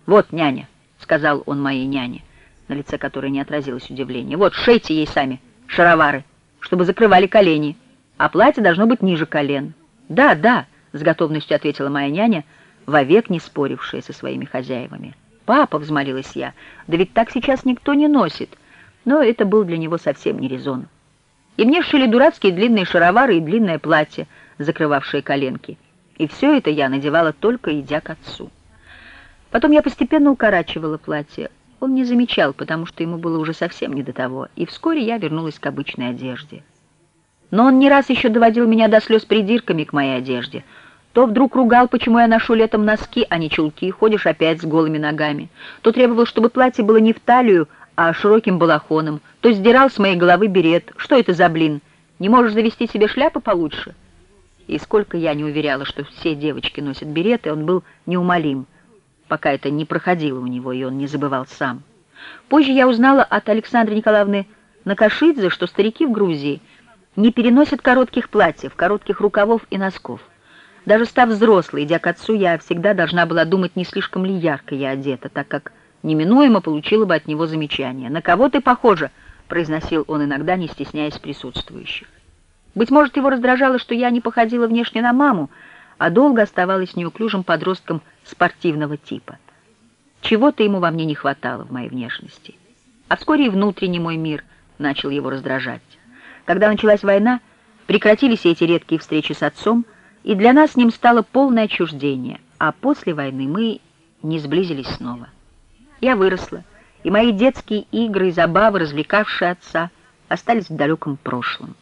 «Вот, няня», — сказал он моей няне, на лице которой не отразилось удивление, «вот, шейте ей сами шаровары, чтобы закрывали колени, а платье должно быть ниже колен». «Да, да», — с готовностью ответила моя няня, вовек не спорившая со своими хозяевами. «Папа», — взмолилась я, — «да ведь так сейчас никто не носит». Но это был для него совсем не резон. И мне шили дурацкие длинные шаровары и длинное платье, закрывавшее коленки. И все это я надевала только идя к отцу. Потом я постепенно укорачивала платье. Он не замечал, потому что ему было уже совсем не до того, и вскоре я вернулась к обычной одежде. Но он не раз еще доводил меня до слез придирками к моей одежде. То вдруг ругал, почему я ношу летом носки, а не чулки, ходишь опять с голыми ногами. То требовал, чтобы платье было не в талию, а широким балахоном. То сдирал с моей головы берет. Что это за блин? Не можешь завести себе шляпу получше? И сколько я не уверяла, что все девочки носят береты, он был неумолим, пока это не проходило у него, и он не забывал сам. Позже я узнала от Александры Николаевны Накашидзе, что старики в Грузии не переносят коротких платьев, коротких рукавов и носков. Даже став взрослой, идя к отцу, я всегда должна была думать, не слишком ли ярко я одета, так как неминуемо получила бы от него замечание. «На кого ты похожа?» — произносил он иногда, не стесняясь присутствующих. Быть может, его раздражало, что я не походила внешне на маму, а долго оставалась неуклюжим подростком спортивного типа. Чего-то ему во мне не хватало в моей внешности. А вскоре и внутренний мой мир начал его раздражать. Когда началась война, прекратились эти редкие встречи с отцом, и для нас с ним стало полное отчуждение, а после войны мы не сблизились снова. Я выросла, и мои детские игры и забавы, развлекавшие отца, остались в далеком прошлом.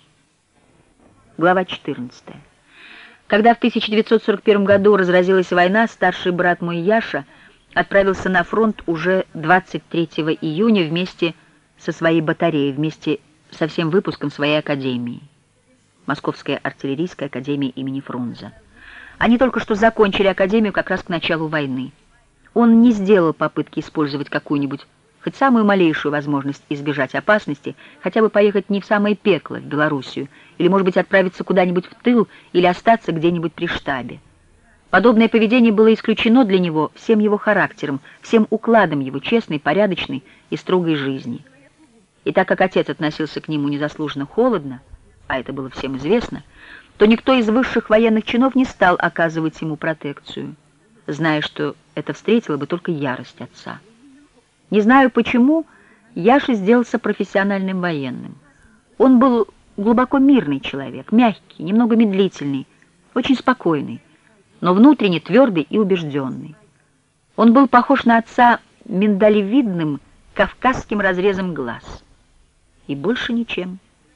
Глава 14. Когда в 1941 году разразилась война, старший брат мой Яша отправился на фронт уже 23 июня вместе со своей батареей, вместе со всем выпуском своей академии. Московская артиллерийская академия имени Фрунзе. Они только что закончили академию как раз к началу войны. Он не сделал попытки использовать какую-нибудь, хоть самую малейшую возможность избежать опасности, хотя бы поехать не в самое пекло, в Белоруссию, или, может быть, отправиться куда-нибудь в тыл, или остаться где-нибудь при штабе. Подобное поведение было исключено для него всем его характером, всем укладом его честной, порядочной и строгой жизни. И так как отец относился к нему незаслуженно холодно, а это было всем известно, то никто из высших военных чинов не стал оказывать ему протекцию, зная, что это встретило бы только ярость отца. Не знаю почему, Яша сделался профессиональным военным. Он был глубоко мирный человек, мягкий, немного медлительный, очень спокойный, но внутренне твердый и убежденный. Он был похож на отца миндалевидным кавказским разрезом глаз. И больше ничем.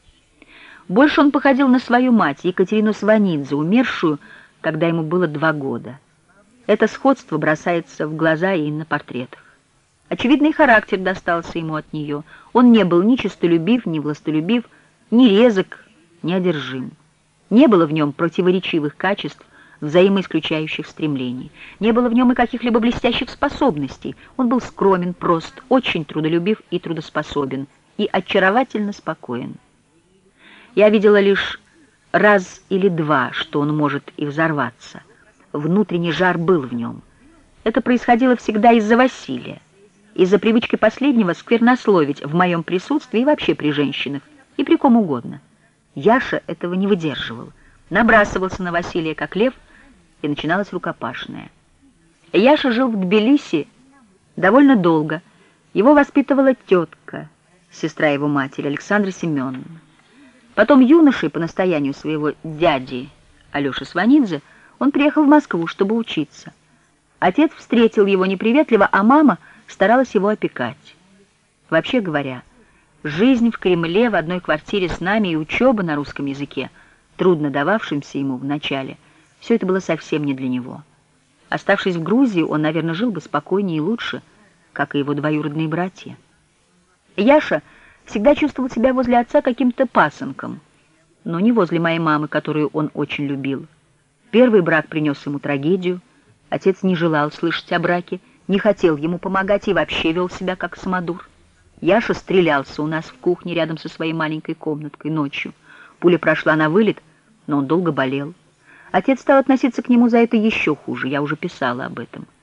Больше он походил на свою мать, Екатерину Сванидзе, умершую, когда ему было 2 года. Это сходство бросается в глаза и на портретах. Очевидный характер достался ему от нее. Он не был ни честолюбив, ни властолюбив, ни резок, ни одержим. Не было в нем противоречивых качеств, взаимоисключающих стремлений. Не было в нем и каких-либо блестящих способностей. Он был скромен, прост, очень трудолюбив и трудоспособен, и очаровательно спокоен. Я видела лишь раз или 2, что он может и взорваться. Внутренний жар был в нем. Это происходило всегда из-за Василия, из-за привычки последнего сквернословить в моем присутствии и вообще при женщинах, и при ком угодно. Яша этого не выдерживал, набрасывался на Василия как лев, и начиналась рукопашная. Яша жил в Тбилиси довольно долго. Его воспитывала тетка, сестра его матери, Александра Семеновна. Потом юношей, по настоянию своего дяди Алеши Сванидзе, он приехал в Москву, чтобы учиться. Отец встретил его неприветливо, а мама старалась его опекать. Вообще говоря, жизнь в Кремле в одной квартире с нами и учеба на русском языке, трудно дававшимся ему вначале, все это было совсем не для него. Оставшись в Грузии, он, наверное, жил бы спокойнее и лучше, как и его двоюродные братья. Яша всегда чувствовал себя возле отца каким-то пасынком, но не возле моей мамы, которую он очень любил. Первый брак принес ему трагедию, отец не желал слышать о браке, не хотел ему помогать и вообще вел себя как самодур. Яша стрелялся у нас в кухне рядом со своей маленькой комнаткой ночью. Пуля прошла на вылет, но он долго болел. Отец стал относиться к нему за это еще хуже, я уже писала об этом.